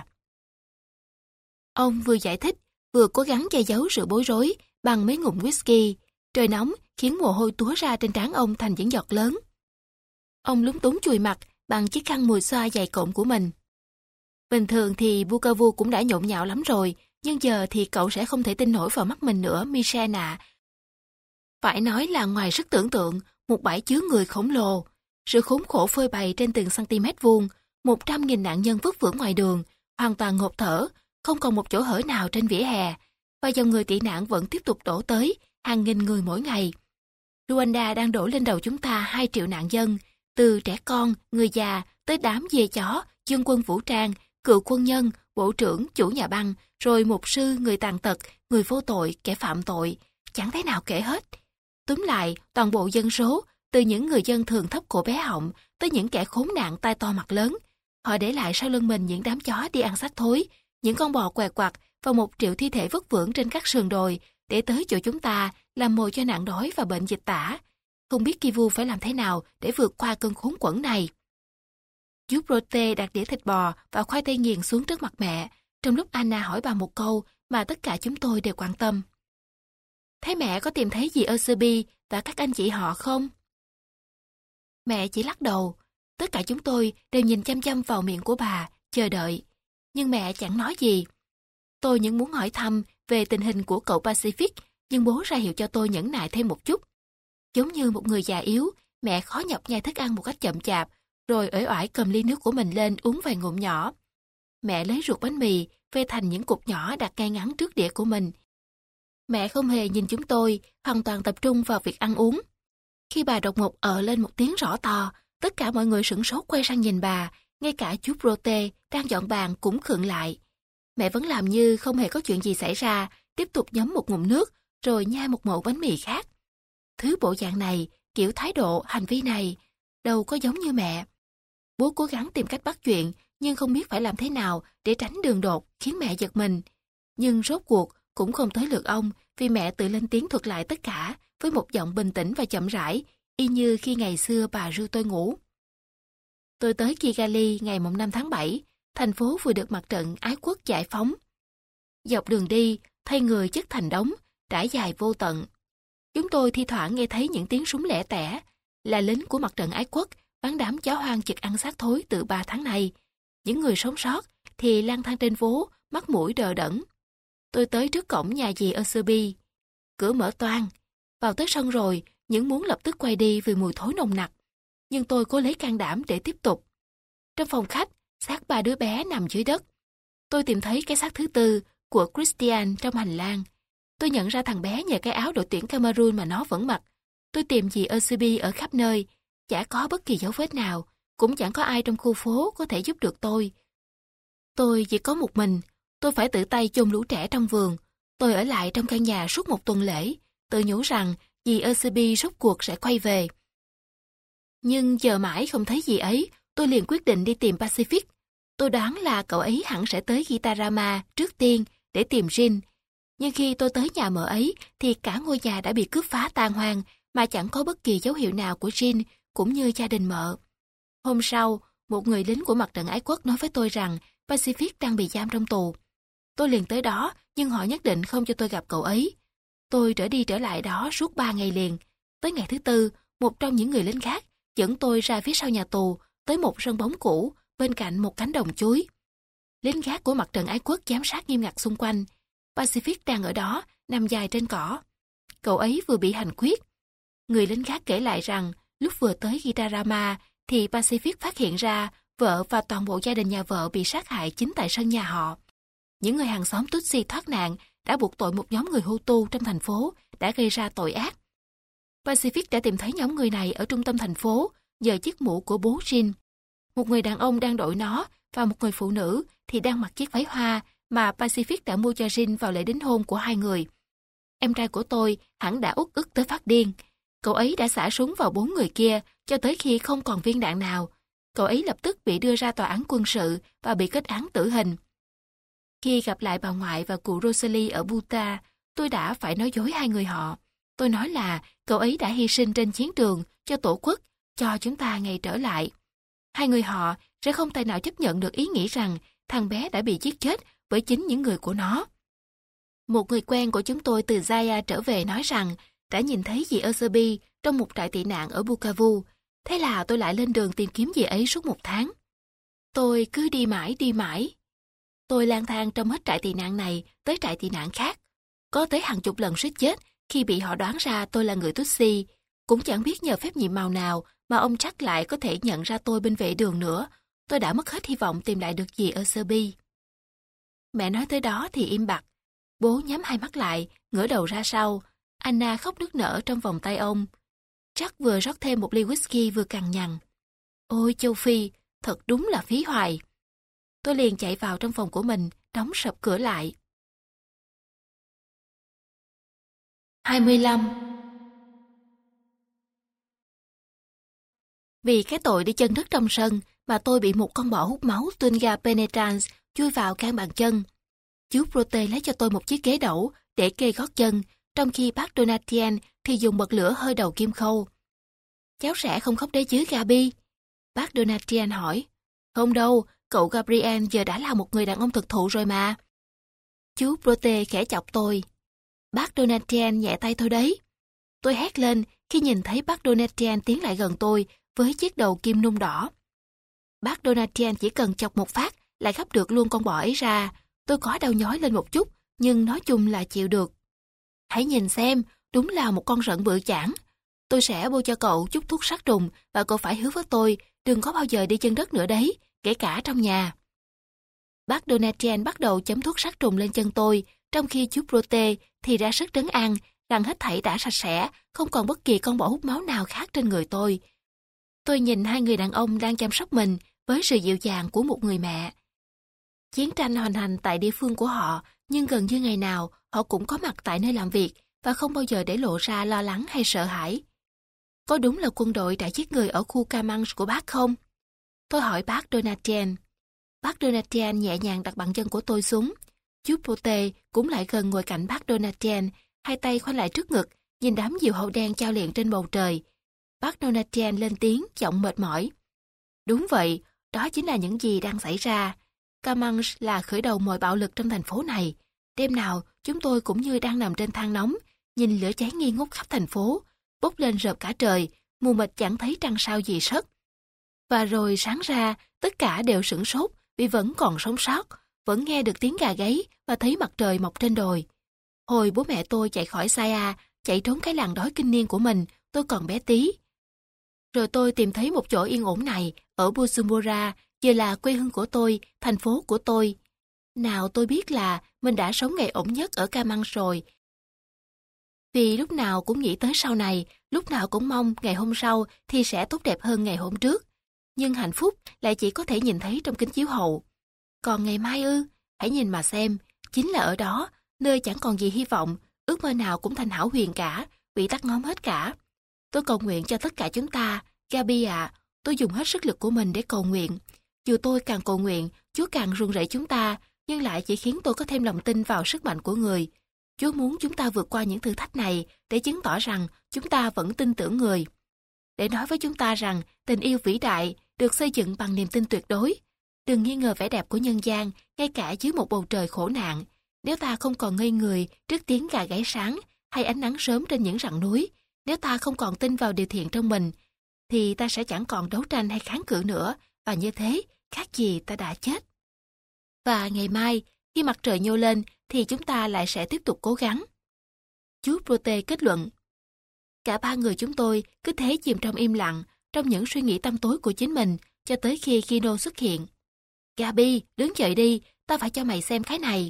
Ông vừa giải thích, vừa cố gắng che giấu sự bối rối bằng mấy ngụm whisky. Trời nóng khiến mồ hôi túa ra trên trán ông thành những giọt lớn. Ông lúng túng chùi mặt bằng chiếc khăn mùi xoa dày cộm của mình. Bình thường thì Bukavu cũng đã nhộn nhạo lắm rồi, nhưng giờ thì cậu sẽ không thể tin nổi vào mắt mình nữa, Michel ạ. Phải nói là ngoài sức tưởng tượng, một bãi chứa người khổng lồ. Sự khốn khổ phơi bày trên từng cm vuông, một trăm nghìn nạn nhân vất vưởng ngoài đường, hoàn toàn ngộp thở, không còn một chỗ hở nào trên vỉa hè, và dòng người tị nạn vẫn tiếp tục đổ tới, hàng nghìn người mỗi ngày. Rwanda đang đổ lên đầu chúng ta hai triệu nạn dân, từ trẻ con, người già tới đám dê chó, dân quân vũ trang, cựu quân nhân, bộ trưởng, chủ nhà băng, rồi mục sư, người tàn tật, người vô tội, kẻ phạm tội, chẳng thể nào kể hết. Túm lại, toàn bộ dân số, từ những người dân thường thấp cổ bé họng tới những kẻ khốn nạn tai to mặt lớn, họ để lại sau lưng mình những đám chó đi ăn xác thối, những con bò què quặt và một triệu thi thể vất vưởng trên các sườn đồi để tới chỗ chúng ta làm mồi cho nạn đói và bệnh dịch tả. Không biết Kivu phải làm thế nào để vượt qua cơn khốn quẫn này. Dubrote đặt đĩa thịt bò và khoai tây nghiền xuống trước mặt mẹ, trong lúc Anna hỏi bà một câu mà tất cả chúng tôi đều quan tâm. Thế mẹ có tìm thấy gì Eusebi và các anh chị họ không? Mẹ chỉ lắc đầu. Tất cả chúng tôi đều nhìn chăm chăm vào miệng của bà, chờ đợi. Nhưng mẹ chẳng nói gì. Tôi những muốn hỏi thăm về tình hình của cậu Pacific, nhưng bố ra hiệu cho tôi nhẫn nại thêm một chút. Giống như một người già yếu, mẹ khó nhọc nhai thức ăn một cách chậm chạp, rồi uể oải cầm ly nước của mình lên uống vài ngụm nhỏ. Mẹ lấy ruột bánh mì, vê thành những cục nhỏ đặt ngay ngắn trước đĩa của mình. Mẹ không hề nhìn chúng tôi, hoàn toàn tập trung vào việc ăn uống. Khi bà đột ngột ợ lên một tiếng rõ to, tất cả mọi người sửng sốt quay sang nhìn bà, ngay cả chú Prote đang dọn bàn cũng khựng lại. Mẹ vẫn làm như không hề có chuyện gì xảy ra, tiếp tục nhấm một ngụm nước, rồi nhai một mẩu bánh mì khác. Thứ bộ dạng này, kiểu thái độ, hành vi này, đâu có giống như mẹ. Bố cố gắng tìm cách bắt chuyện, nhưng không biết phải làm thế nào để tránh đường đột, khiến mẹ giật mình. Nhưng rốt cuộc cũng không tới lượt ông, vì mẹ tự lên tiếng thuật lại tất cả, với một giọng bình tĩnh và chậm rãi, y như khi ngày xưa bà ru tôi ngủ. Tôi tới Kigali ngày năm tháng bảy, thành phố vừa được mặt trận ái quốc giải phóng. Dọc đường đi, thay người chất thành đống, trải dài vô tận. Chúng tôi thi thoảng nghe thấy những tiếng súng lẻ tẻ, là lính của mặt trận ái quốc bắn đám chó hoang chực ăn xác thối từ ba tháng nay. Những người sống sót thì lang thang trên phố, mắt mũi đờ đẫn. Tôi tới trước cổng nhà dì Eusebi. Cửa mở toang. Vào tới sân rồi, những muốn lập tức quay đi vì mùi thối nồng nặc. Nhưng tôi cố lấy can đảm để tiếp tục. Trong phòng khách, xác ba đứa bé nằm dưới đất. Tôi tìm thấy cái xác thứ tư của Christian trong hành lang. Tôi nhận ra thằng bé nhờ cái áo đội tuyển Cameroon mà nó vẫn mặc. Tôi tìm dì Eusebi ở khắp nơi. Chả có bất kỳ dấu vết nào. Cũng chẳng có ai trong khu phố có thể giúp được tôi. Tôi chỉ có một mình. Tôi phải tự tay chôn lũ trẻ trong vườn. Tôi ở lại trong căn nhà suốt một tuần lễ, tự nhủ rằng dì Eusebi rốt cuộc sẽ quay về. Nhưng chờ mãi không thấy gì ấy, tôi liền quyết định đi tìm Pacific. Tôi đoán là cậu ấy hẳn sẽ tới Gitarama trước tiên để tìm Jean. Nhưng khi tôi tới nhà mợ ấy thì cả ngôi nhà đã bị cướp phá tan hoang mà chẳng có bất kỳ dấu hiệu nào của Jean cũng như gia đình mợ. Hôm sau, một người lính của mặt trận ái quốc nói với tôi rằng Pacific đang bị giam trong tù. Tôi liền tới đó, nhưng họ nhất định không cho tôi gặp cậu ấy. Tôi trở đi trở lại đó suốt ba ngày liền. Tới ngày thứ tư, một trong những người lính khác dẫn tôi ra phía sau nhà tù, tới một sân bóng cũ, bên cạnh một cánh đồng chuối. Lính gác của mặt trận ái quốc giám sát nghiêm ngặt xung quanh. Pacific đang ở đó, nằm dài trên cỏ. Cậu ấy vừa bị hành quyết. Người lính gác kể lại rằng, lúc vừa tới Gitarama, thì Pacific phát hiện ra vợ và toàn bộ gia đình nhà vợ bị sát hại chính tại sân nhà họ. Những người hàng xóm Tutsi thoát nạn đã buộc tội một nhóm người Hutu trong thành phố đã gây ra tội ác. Pacific đã tìm thấy nhóm người này ở trung tâm thành phố nhờ chiếc mũ của bố Jean. Một người đàn ông đang đội nó và một người phụ nữ thì đang mặc chiếc váy hoa mà Pacific đã mua cho Jean vào lễ đính hôn của hai người. Em trai của tôi hẳn đã uất ức tới phát điên. Cậu ấy đã xả súng vào bốn người kia cho tới khi không còn viên đạn nào. Cậu ấy lập tức bị đưa ra tòa án quân sự và bị kết án tử hình. Khi gặp lại bà ngoại và cụ Rosalie ở Buta, tôi đã phải nói dối hai người họ. Tôi nói là cậu ấy đã hy sinh trên chiến trường cho tổ quốc, cho chúng ta ngày trở lại. Hai người họ sẽ không tài nào chấp nhận được ý nghĩ rằng thằng bé đã bị giết chết bởi chính những người của nó. Một người quen của chúng tôi từ Zaya trở về nói rằng đã nhìn thấy dì Eusebi trong một trại tị nạn ở Bukavu. Thế là tôi lại lên đường tìm kiếm dì ấy suốt một tháng. Tôi cứ đi mãi đi mãi. Tôi lang thang trong hết trại tị nạn này tới trại tị nạn khác. Có tới hàng chục lần suýt chết khi bị họ đoán ra tôi là người Tutsi. Cũng chẳng biết nhờ phép nhiệm màu nào mà ông chắc lại có thể nhận ra tôi bên vệ đường nữa. Tôi đã mất hết hy vọng tìm lại được dì Eusebi. Mẹ nói tới đó thì im bặt. Bố nhắm hai mắt lại, ngửa đầu ra sau. Anna khóc nức nở trong vòng tay ông. Jack vừa rót thêm một ly whisky vừa cằn nhằn. Ôi châu Phi, thật đúng là phí hoài. Tôi liền chạy vào trong phòng của mình, đóng sập cửa lại. hai mươi lăm. Vì cái tội đi chân đất trong sân mà tôi bị một con bọ hút máu Tunga penetrans chui vào can bàn chân. Chú Prote lấy cho tôi một chiếc ghế đẩu để kê gót chân, trong khi bác Donatien thì dùng bật lửa hơi đầu kim khâu. Cháu sẽ không khóc đấy chứ Gabi? Bác Donatien hỏi. Không đâu, cậu Gabriel giờ đã là một người đàn ông thực thụ rồi mà. Chú Prote khẽ chọc tôi. Bác Donatien nhẹ tay thôi đấy. Tôi hét lên khi nhìn thấy bác Donatien tiến lại gần tôi với chiếc đầu kim nung đỏ. Bác Donatien chỉ cần chọc một phát lại gắp được luôn con bọ ấy ra. Tôi có đau nhói lên một chút, nhưng nói chung là chịu được. Hãy nhìn xem, đúng là một con rận bự chảng. Tôi sẽ bôi cho cậu chút thuốc sát trùng và cậu phải hứa với tôi đừng có bao giờ đi chân đất nữa đấy, kể cả trong nhà. Bác Donatien bắt đầu chấm thuốc sát trùng lên chân tôi, trong khi chú Prote thì ra sức trấn an rằng hết thảy đã sạch sẽ, không còn bất kỳ con bọ hút máu nào khác trên người tôi. Tôi nhìn hai người đàn ông đang chăm sóc mình với sự dịu dàng của một người mẹ. Chiến tranh hoành hành tại địa phương của họ, nhưng gần như ngày nào họ cũng có mặt tại nơi làm việc và không bao giờ để lộ ra lo lắng hay sợ hãi. Có đúng là quân đội đã giết người ở khu Camanche của bác không? Tôi hỏi bác Donatien. Bác Donatien nhẹ nhàng đặt bàn chân của tôi xuống. Chú Prote cũng lại gần ngồi cạnh bác Donatien, hai tay khoanh lại trước ngực, nhìn đám diều hâu đen chao liệng trên bầu trời. Bác Donatien lên tiếng, giọng mệt mỏi. Đúng vậy, đó chính là những gì đang xảy ra. Camanche là khởi đầu mọi bạo lực trong thành phố này. Đêm nào, chúng tôi cũng như đang nằm trên than nóng, nhìn lửa cháy nghi ngút khắp thành phố, bốc lên rợp cả trời, mù mịt chẳng thấy trăng sao gì sất. Và rồi sáng ra, tất cả đều sửng sốt vì vẫn còn sống sót, vẫn nghe được tiếng gà gáy và thấy mặt trời mọc trên đồi. Hồi bố mẹ tôi chạy khỏi Saya, chạy trốn cái làng đói kinh niên của mình, tôi còn bé tí. Rồi tôi tìm thấy một chỗ yên ổn này ở Bujumbura, giờ là quê hương của tôi, thành phố của tôi. Nào tôi biết là mình đã sống ngày ổn nhất ở Camanche rồi. Vì lúc nào cũng nghĩ tới sau này, lúc nào cũng mong ngày hôm sau thì sẽ tốt đẹp hơn ngày hôm trước. Nhưng hạnh phúc lại chỉ có thể nhìn thấy trong kính chiếu hậu. Còn ngày mai ư, hãy nhìn mà xem, chính là ở đó, nơi chẳng còn gì hy vọng, ước mơ nào cũng thành hão huyền cả, bị tắt ngóm hết cả. Tôi cầu nguyện cho tất cả chúng ta, Gabi ạ, tôi dùng hết sức lực của mình để cầu nguyện. Dù tôi càng cầu nguyện, Chúa càng run rẩy chúng ta, nhưng lại chỉ khiến tôi có thêm lòng tin vào sức mạnh của người. Chúa muốn chúng ta vượt qua những thử thách này để chứng tỏ rằng chúng ta vẫn tin tưởng người. Để nói với chúng ta rằng tình yêu vĩ đại được xây dựng bằng niềm tin tuyệt đối. Đừng nghi ngờ vẻ đẹp của nhân gian, ngay cả dưới một bầu trời khổ nạn. Nếu ta không còn ngây người trước tiếng gà gáy sáng hay ánh nắng sớm trên những rặng núi, nếu ta không còn tin vào điều thiện trong mình, thì ta sẽ chẳng còn đấu tranh hay kháng cự nữa, và như thế, khác gì ta đã chết. Và ngày mai, khi mặt trời nhô lên, thì chúng ta lại sẽ tiếp tục cố gắng. Chú Prote kết luận. Cả ba người chúng tôi cứ thế chìm trong im lặng, trong những suy nghĩ tăm tối của chính mình, cho tới khi Gino xuất hiện. Gabi, đứng dậy đi, ta phải cho mày xem cái này.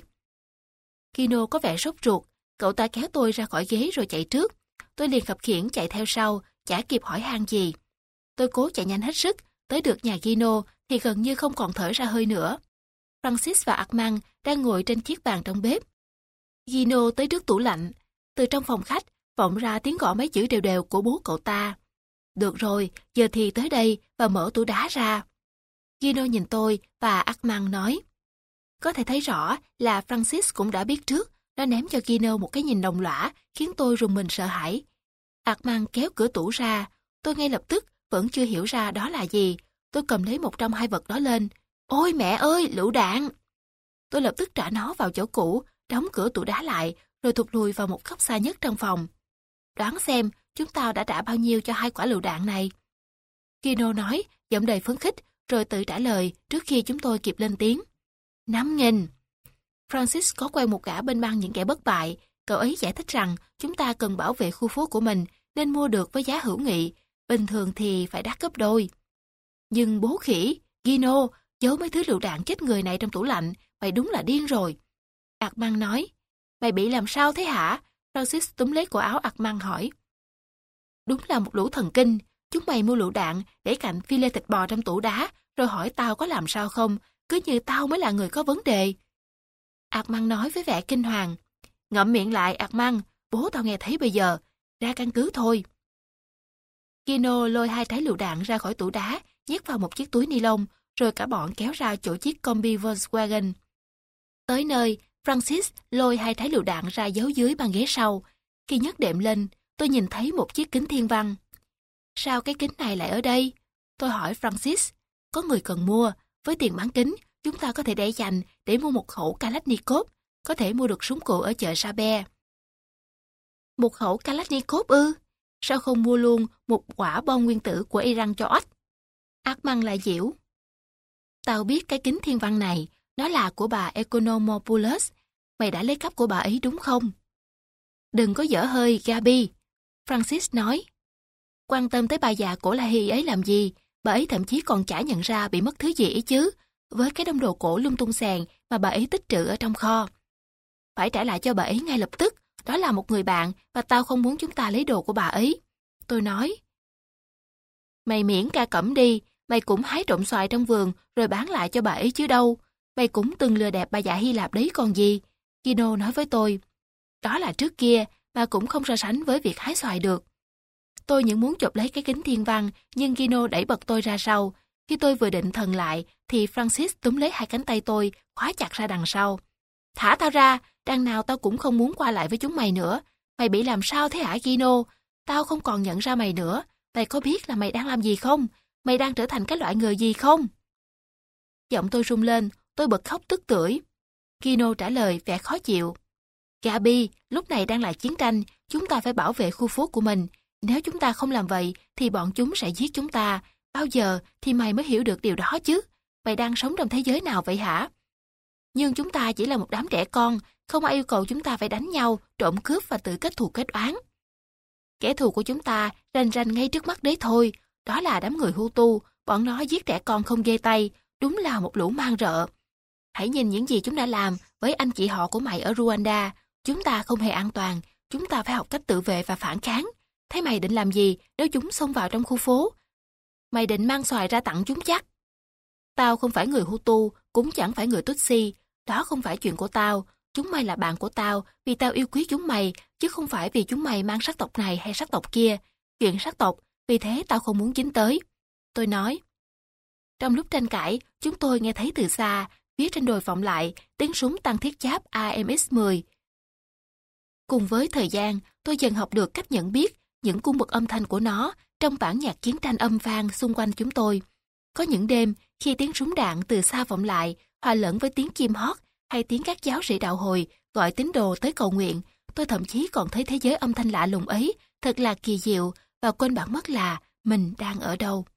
Gino có vẻ sốt ruột, cậu ta kéo tôi ra khỏi ghế rồi chạy trước. Tôi liền khập khiễng chạy theo sau, chả kịp hỏi han gì. Tôi cố chạy nhanh hết sức, tới được nhà Gino thì gần như không còn thở ra hơi nữa. Francis và Armand đang ngồi trên chiếc bàn trong bếp. Gino tới trước tủ lạnh. Từ trong phòng khách, vọng ra tiếng gõ mấy chữ đều đều của bố cậu ta. Được rồi, giờ thì tới đây và mở tủ đá ra. Gino nhìn tôi và Armand nói. Có thể thấy rõ là Francis cũng đã biết trước. Nó ném cho Gino một cái nhìn đồng lõa khiến tôi rùng mình sợ hãi. Armand kéo cửa tủ ra. Tôi ngay lập tức vẫn chưa hiểu ra đó là gì. Tôi cầm lấy một trong hai vật đó lên. Ôi mẹ ơi, lựu đạn! Tôi lập tức trả nó vào chỗ cũ, đóng cửa tủ đá lại, rồi thụt lùi vào một góc xa nhất trong phòng. Đoán xem, chúng ta đã trả bao nhiêu cho hai quả lựu đạn này? Gino nói, giọng đầy phấn khích, rồi tự trả lời trước khi chúng tôi kịp lên tiếng. Năm nghìn! Francis có quen một gã bên bang những kẻ bất bại. Cậu ấy giải thích rằng chúng ta cần bảo vệ khu phố của mình nên mua được với giá hữu nghị. Bình thường thì phải đắt gấp đôi. Nhưng bố khỉ, Gino, giấu mấy thứ lựu đạn chết người này trong tủ lạnh, mày đúng là điên rồi. Armand nói, mày bị làm sao thế hả? Francis túm lấy cổ áo Armand hỏi. Đúng là một lũ thần kinh, chúng mày mua lựu đạn để cạnh phi lê thịt bò trong tủ đá, rồi hỏi tao có làm sao không, cứ như tao mới là người có vấn đề. Armand nói với vẻ kinh hoàng. Ngậm miệng lại, Armand, bố tao nghe thấy bây giờ, ra căn cứ thôi. Gino lôi hai trái lựu đạn ra khỏi tủ đá, nhét vào một chiếc túi ni lông, rồi cả bọn kéo ra chỗ chiếc combi Volkswagen. Tới nơi, Francis lôi hai trái lựu đạn ra giấu dưới băng ghế sau. Khi nhấc đệm lên, tôi nhìn thấy một chiếc kính thiên văn. Sao cái kính này lại ở đây? Tôi hỏi Francis. Có người cần mua. Với tiền bán kính, chúng ta có thể để dành để mua một khẩu Kalashnikov, có thể mua được súng cụ ở chợ Sabe. Một khẩu Kalashnikov ư? Sao không mua luôn một quả bom nguyên tử của Iran cho ếch? Armand lại giễu. Tao biết cái kính thiên văn này, nó là của bà Economopoulos. Mày đã lấy cắp của bà ấy đúng không? Đừng có dở hơi, Gabi. Francis nói. Quan tâm tới bà già cổ La Hy ấy làm gì? Bà ấy thậm chí còn chả nhận ra bị mất thứ gì ấy chứ. Với cái đống đồ cổ lung tung sàn mà bà ấy tích trữ ở trong kho. Phải trả lại cho bà ấy ngay lập tức. Đó là một người bạn và tao không muốn chúng ta lấy đồ của bà ấy. Tôi nói. Mày miễn ca cẩm đi. Mày cũng hái trộm xoài trong vườn rồi bán lại cho bà ấy chứ đâu. Mày cũng từng lừa đẹp bà già Hy Lạp đấy còn gì. Gino nói với tôi. Đó là trước kia mà cũng không so sánh với việc hái xoài được. Tôi những muốn chụp lấy cái kính thiên văn, nhưng Gino đẩy bật tôi ra sau. Khi tôi vừa định thần lại, thì Francis túm lấy hai cánh tay tôi, khóa chặt ra đằng sau. Thả tao ra, đằng nào tao cũng không muốn qua lại với chúng mày nữa. Mày bị làm sao thế hả Gino? Tao không còn nhận ra mày nữa. Mày có biết là mày đang làm gì không? Mày đang trở thành cái loại người gì không? Giọng tôi rung lên, tôi bật khóc tức tưởi. Gino trả lời vẻ khó chịu. Gabi, lúc này đang là chiến tranh, chúng ta phải bảo vệ khu phố của mình. Nếu chúng ta không làm vậy, thì bọn chúng sẽ giết chúng ta. Bao giờ thì mày mới hiểu được điều đó chứ? Mày đang sống trong thế giới nào vậy hả? Nhưng chúng ta chỉ là một đám trẻ con, không ai yêu cầu chúng ta phải đánh nhau, trộm cướp và tự kết thù kết oán. Kẻ thù của chúng ta rành rành ngay trước mắt đấy thôi. Đó là đám người Hutu, bọn nó giết trẻ con không ghê tay, đúng là một lũ man rợ. Hãy nhìn những gì chúng đã làm với anh chị họ của mày ở Rwanda. Chúng ta không hề an toàn, chúng ta phải học cách tự vệ và phản kháng. Thế mày định làm gì nếu chúng xông vào trong khu phố? Mày định mang xoài ra tặng chúng chắc? Tao không phải người Hutu, cũng chẳng phải người Tutsi. Đó không phải chuyện của tao. Chúng mày là bạn của tao vì tao yêu quý chúng mày, chứ không phải vì chúng mày mang sắc tộc này hay sắc tộc kia. Chuyện sắc tộc, vì thế tao không muốn dính tới. Tôi nói. Trong lúc tranh cãi, chúng tôi nghe thấy từ xa, phía trên đồi vọng lại, tiếng súng tăng thiết giáp A M X mười. Cùng với thời gian, tôi dần học được cách nhận biết những cung bậc âm thanh của nó trong bản nhạc chiến tranh âm vang xung quanh chúng tôi. Có những đêm, khi tiếng súng đạn từ xa vọng lại, hòa lẫn với tiếng chim hót hay tiếng các giáo sĩ đạo hồi gọi tín đồ tới cầu nguyện, tôi thậm chí còn thấy thế giới âm thanh lạ lùng ấy thật là kỳ diệu và quên bản mất là mình đang ở đâu.